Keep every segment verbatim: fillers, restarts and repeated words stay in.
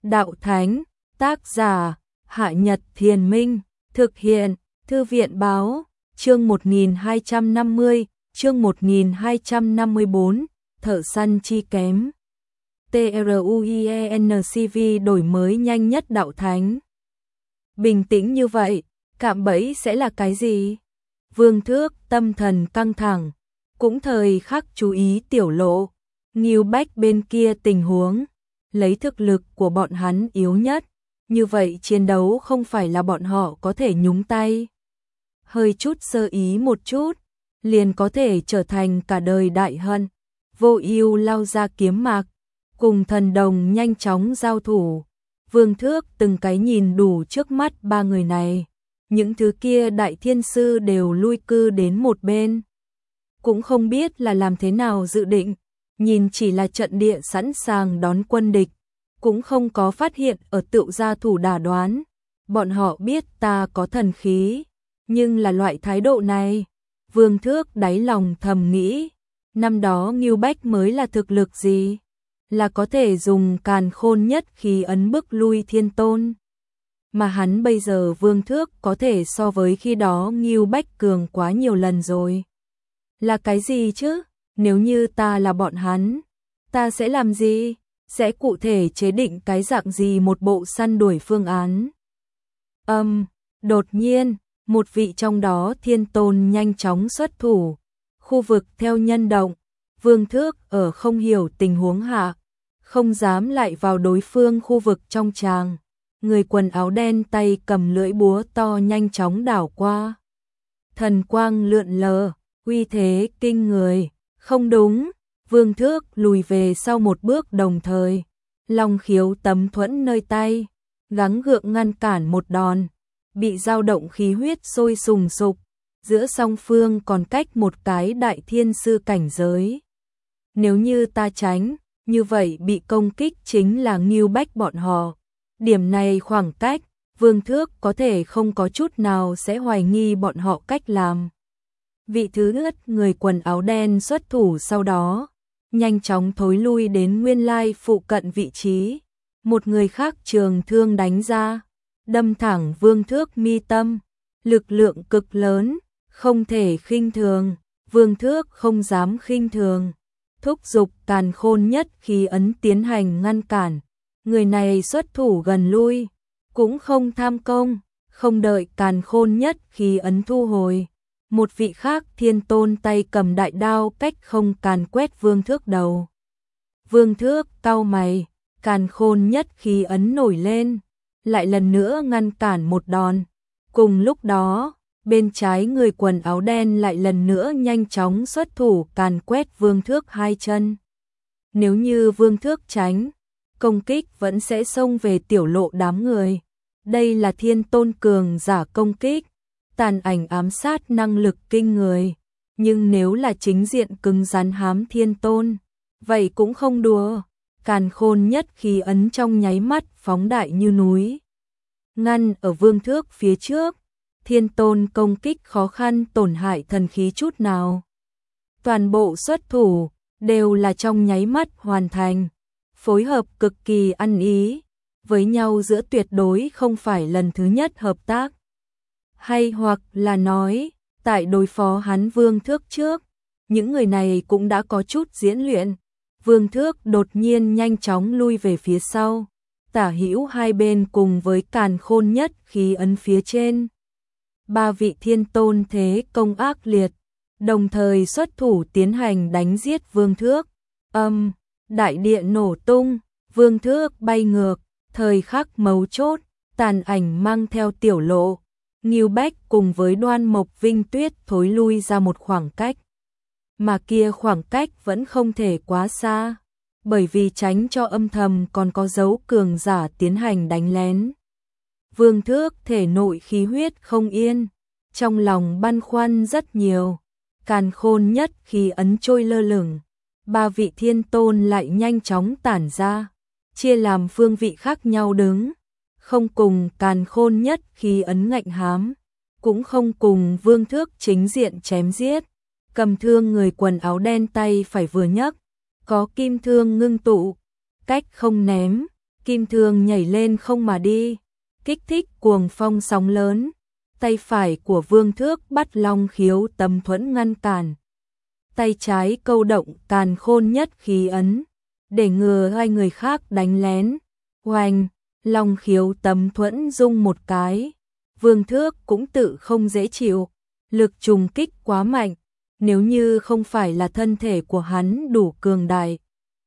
Đạo Thánh, tác giả, Hạ Nhật Thiền Minh, thực hiện, Thư viện Báo, chương một nghìn hai trăm năm mươi, chương một nghìn hai trăm năm mươi bốn, Thợ săn chi kém. TRUIENCV đổi mới nhanh nhất Đạo Thánh. Bình tĩnh như vậy, cạm bẫy sẽ là cái gì? Vương Thước tâm thần căng thẳng, cũng thời khắc chú ý tiểu lộ, Ngưu Bách bên kia tình huống, lấy thực lực của bọn hắn yếu nhất, như vậy chiến đấu không phải là bọn họ có thể nhúng tay. Hơi chút sơ ý một chút, liền có thể trở thành cả đời đại hận. Vô Ưu lao ra kiếm mạc, cùng thần đồng nhanh chóng giao thủ. Vương Thước từng cái nhìn đủ trước mắt ba người này, những thứ kia đại thiên sư đều lui cư đến một bên. Cũng không biết là làm thế nào dự định, nhìn chỉ là trận địa sẵn sàng đón quân địch, cũng không có phát hiện ở tựu gia thủ đả đoán. Bọn họ biết ta có thần khí, nhưng là loại thái độ này. Vương Thước đáy lòng thầm nghĩ, năm đó Ngưu Bách mới là thực lực gì? Là có thể dùng càn khôn nhất khí ấn bức lui thiên tôn. Mà hắn bây giờ Vương Thước có thể so với khi đó Ngưu Bách cường quá nhiều lần rồi. Là cái gì chứ? Nếu như ta là bọn hắn, ta sẽ làm gì? Sẽ cụ thể chế định cái dạng gì một bộ săn đuổi phương án? Âm, um, đột nhiên, một vị trong đó thiên tôn nhanh chóng xuất thủ. Khu vực theo nhân động, Vương Thước ở không hiểu tình huống hạ, không dám lại vào đối phương khu vực trong tràng. Người quần áo đen tay cầm lưỡi búa to nhanh chóng đảo qua. Thần quang lượn lờ, uy thế kinh người. Không đúng, Vương Thước lùi về sau một bước đồng thời. Long khiếu tấm thuẫn nơi tay, gắng gượng ngăn cản một đòn. Bị dao động khí huyết sôi sùng sục, giữa song phương còn cách một cái đại thiên sư cảnh giới. Nếu như ta tránh, như vậy bị công kích chính là Ngưu Bách bọn họ. Điểm này khoảng cách, Vương Thước có thể không có chút nào sẽ hoài nghi bọn họ cách làm. Vị thứ nhất người quần áo đen xuất thủ sau đó, nhanh chóng thối lui đến nguyên lai phụ cận vị trí. Một người khác trường thương đánh ra, đâm thẳng Vương Thước mi tâm, lực lượng cực lớn, không thể khinh thường. Vương Thước không dám khinh thường, thúc giục càn khôn nhất khí ấn tiến hành ngăn cản. Người này xuất thủ gần lui, cũng không tham công, không đợi càn khôn nhất khí ấn thu hồi. Một vị khác thiên tôn tay cầm đại đao cách không càn quét Vương Thước đầu. Vương Thước cau mày, càn khôn nhất khí ấn nổi lên, lại lần nữa ngăn cản một đòn. Cùng lúc đó, bên trái người quần áo đen lại lần nữa nhanh chóng xuất thủ càn quét Vương Thước hai chân. Nếu như Vương Thước tránh, công kích vẫn sẽ xông về tiểu lộ đám người. Đây là thiên tôn cường giả công kích, tàn ảnh ám sát năng lực kinh người. Nhưng nếu là chính diện cứng rắn hám thiên tôn, vậy cũng không đùa. Càn khôn nhất khí ấn trong nháy mắt phóng đại như núi, ngăn ở Vương Thước phía trước. Thiên tôn công kích khó khăn tổn hại thần khí chút nào. Toàn bộ xuất thủ đều là trong nháy mắt hoàn thành, phối hợp cực kỳ ăn ý, với nhau giữa tuyệt đối không phải lần thứ nhất hợp tác. Hay hoặc là nói, tại đối phó hắn Vương Thước trước, những người này cũng đã có chút diễn luyện. Vương Thước đột nhiên nhanh chóng lui về phía sau, tả hữu hai bên cùng với càn khôn nhất khí ấn phía trên. Ba vị thiên tôn thế công ác liệt, đồng thời xuất thủ tiến hành đánh giết Vương Thước. Âm, đại địa nổ tung, Vương Thước bay ngược, thời khắc mấu chốt, tàn ảnh mang theo tiểu lộ. Ngưu Bách cùng với Đoan Mộc Vinh Tuyết thối lui ra một khoảng cách. Mà kia khoảng cách vẫn không thể quá xa, bởi vì tránh cho âm thầm còn có dấu cường giả tiến hành đánh lén. Vương Thước thể nội khí huyết không yên, trong lòng băn khoăn rất nhiều. Càn khôn nhất khí ấn trôi lơ lửng, ba vị thiên tôn lại nhanh chóng tản ra, chia làm phương vị khác nhau đứng, không cùng càn khôn nhất khí ấn ngạnh hám, cũng không cùng Vương Thước chính diện chém giết. Cầm thương người quần áo đen tay phải vừa nhấc, có kim thương ngưng tụ, cách không ném, kim thương nhảy lên không mà đi, kích thích cuồng phong sóng lớn. Tay phải của Vương Thước bắt Long Khiếu Tấm Thuẫn ngăn cản. Tay trái câu động Càn Khôn Nhất Khí ấn, để ngừa hai người khác đánh lén. Oanh, Long Khiếu Tấm Thuẫn rung một cái. Vương Thước cũng tự không dễ chịu, lực trùng kích quá mạnh, nếu như không phải là thân thể của hắn đủ cường đại,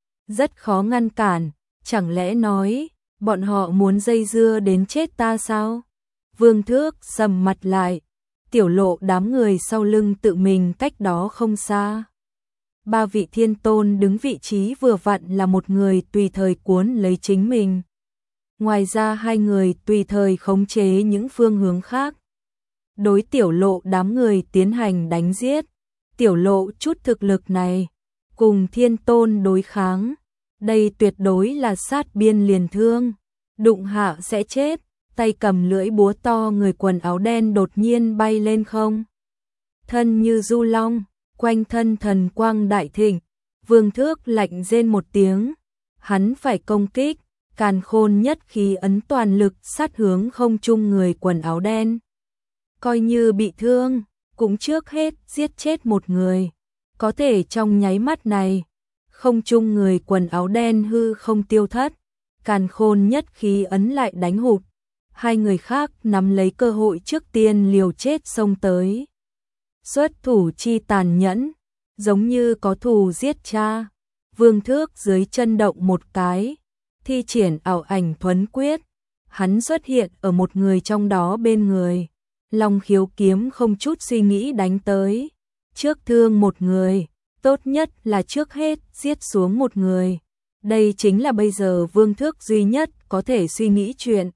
rất khó ngăn cản. Chẳng lẽ nói, bọn họ muốn dây dưa đến chết ta sao? Vương Thước sầm mặt lại, tiểu lộ đám người sau lưng tự mình cách đó không xa. Ba vị thiên tôn đứng vị trí vừa vặn là một người tùy thời cuốn lấy chính mình. Ngoài ra hai người tùy thời khống chế những phương hướng khác. Đối tiểu lộ đám người tiến hành đánh giết. Tiểu lộ chút thực lực này, cùng thiên tôn đối kháng. Đây tuyệt đối là sát biên liền thương, đụng hạ sẽ chết. Tay cầm lưỡi búa to người quần áo đen đột nhiên bay lên không. Thân như du long, quanh thân thần quang đại thịnh. Vương Thước lạnh rên một tiếng, hắn phải công kích. Càn Khôn Nhất Khí ấn toàn lực sát hướng không trung người quần áo đen. Coi như bị thương, cũng trước hết giết chết một người. Có thể trong nháy mắt này, không trung người quần áo đen hư không tiêu thất. Càn Khôn Nhất Khí ấn lại đánh hụt. Hai người khác nắm lấy cơ hội trước tiên liều chết xông tới. Xuất thủ chi tàn nhẫn, giống như có thù giết cha. Vương Thước dưới chân động một cái, thi triển ảo ảnh thuấn quyết. Hắn xuất hiện ở một người trong đó bên người. Long Khiếu kiếm không chút suy nghĩ đánh tới. Trước thương một người, tốt nhất là trước hết giết xuống một người. Đây chính là bây giờ Vương Thước duy nhất có thể suy nghĩ chuyện.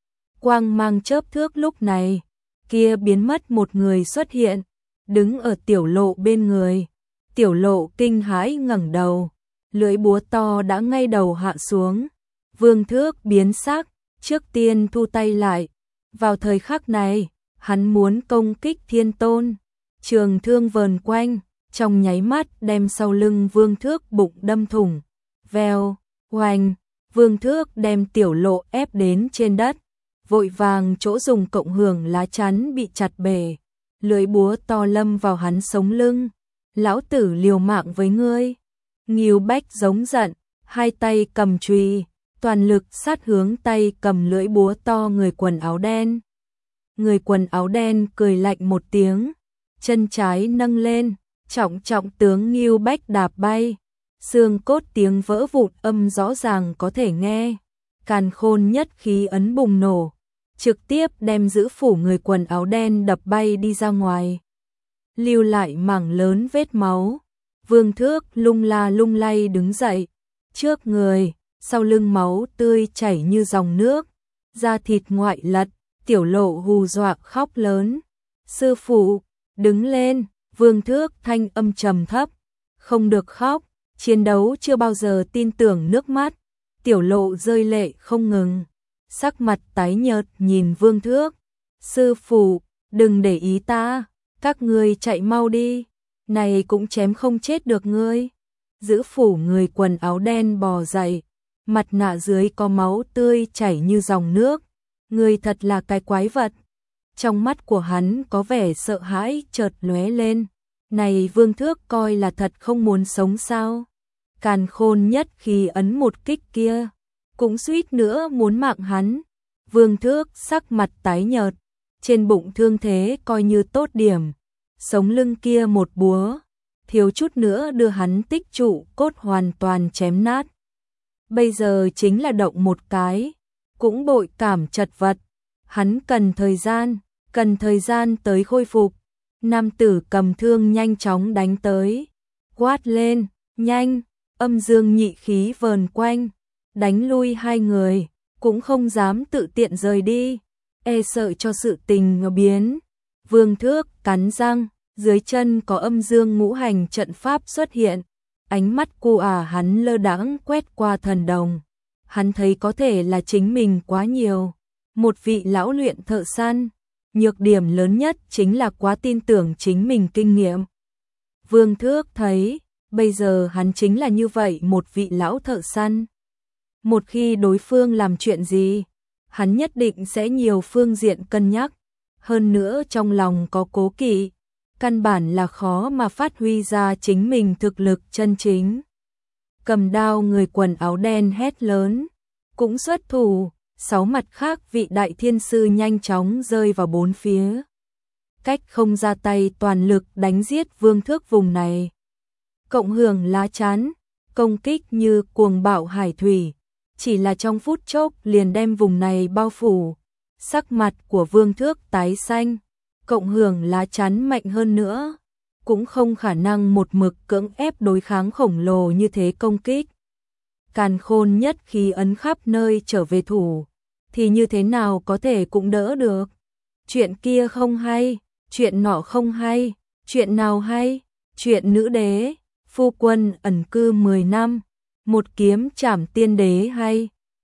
Quang mang chớp thước lúc này, kia biến mất một người xuất hiện, đứng ở tiểu lộ bên người. Tiểu lộ kinh hãi ngẩng đầu, lưỡi búa to đã ngay đầu hạ xuống. Vương Thước biến sắc, trước tiên thu tay lại. Vào thời khắc này, hắn muốn công kích thiên tôn. Trường thương vờn quanh, trong nháy mắt đem sau lưng Vương Thước bụng đâm thủng. Vèo, oanh, Vương Thước đem tiểu lộ ép đến trên đất. Vội vàng chỗ dùng cộng hưởng lá chắn bị chặt bể. Lưỡi búa to lâm vào hắn sống lưng. Lão tử liều mạng với ngươi. Ngưu Bách giống giận, hai tay cầm chùy, toàn lực sát hướng tay cầm lưỡi búa to người quần áo đen. Người quần áo đen cười lạnh một tiếng, chân trái nâng lên, trọng trọng tướng Ngưu Bách đạp bay. Xương cốt tiếng vỡ vụn âm rõ ràng có thể nghe. Càn Khôn Nhất Khí ấn bùng nổ, trực tiếp đem giữ phủ người quần áo đen đập bay đi ra ngoài. Lưu lại mảng lớn vết máu. Vương Thước lung la lung lay đứng dậy, trước người, sau lưng máu tươi chảy như dòng nước, da thịt ngoại lật. Tiểu lộ hù dọa khóc lớn. Sư phụ, đứng lên. Vương Thước thanh âm trầm thấp, không được khóc, chiến đấu chưa bao giờ tin tưởng nước mắt. Tiểu lộ rơi lệ không ngừng, sắc mặt tái nhợt nhìn Vương Thước. Sư phụ, đừng để ý ta, các ngươi chạy mau đi, này cũng chém không chết được ngươi. Giữ phủ người quần áo đen bò dậy, mặt nạ dưới có máu tươi chảy như dòng nước. Ngươi thật là cái quái vật. Trong mắt của hắn có vẻ sợ hãi chợt lóe lên. Này Vương Thước coi là thật không muốn sống sao? Càn Khôn Nhất Khí ấn một kích kia, cũng suýt nữa muốn mạng hắn. Vương Thước sắc mặt tái nhợt, trên bụng thương thế coi như tốt điểm. Sống lưng kia một búa, thiếu chút nữa đưa hắn tích trụ cốt hoàn toàn chém nát. Bây giờ chính là động một cái, cũng bội cảm chật vật. Hắn cần thời gian, cần thời gian tới khôi phục. Nam tử cầm thương nhanh chóng đánh tới, quát lên, nhanh, âm dương nhị khí vờn quanh, đánh lui hai người, cũng không dám tự tiện rời đi, e sợ cho sự tình biến. Vương Thước cắn răng, dưới chân có âm dương ngũ hành trận pháp xuất hiện, ánh mắt cu à hắn lơ đãng quét qua thần đồng. Hắn thấy có thể là chính mình quá nhiều, một vị lão luyện thợ săn, nhược điểm lớn nhất chính là quá tin tưởng chính mình kinh nghiệm. Vương Thước thấy, bây giờ hắn chính là như vậy một vị lão thợ săn. Một khi đối phương làm chuyện gì, hắn nhất định sẽ nhiều phương diện cân nhắc, hơn nữa trong lòng có cố kỵ, căn bản là khó mà phát huy ra chính mình thực lực chân chính. Cầm đao người quần áo đen hét lớn, cũng xuất thủ, sáu mặt khác vị đại thiên sư nhanh chóng rơi vào bốn phía. Cách không ra tay toàn lực đánh giết Vương Thước vùng này. Cộng hưởng lá chắn, công kích như cuồng bạo hải thủy, chỉ là trong phút chốc liền đem vùng này bao phủ. Sắc mặt của Vương Thước tái xanh, cộng hưởng lá chắn mạnh hơn nữa, cũng không khả năng một mực cưỡng ép đối kháng khổng lồ như thế công kích. Càn Khôn nhất khí ấn khắp nơi trở về thủ, thì như thế nào có thể cũng đỡ được. Chuyện kia không hay, chuyện nọ không hay, chuyện nào hay, chuyện nữ đế, phu quân ẩn cư mười năm, một kiếm trảm tiên đế hay.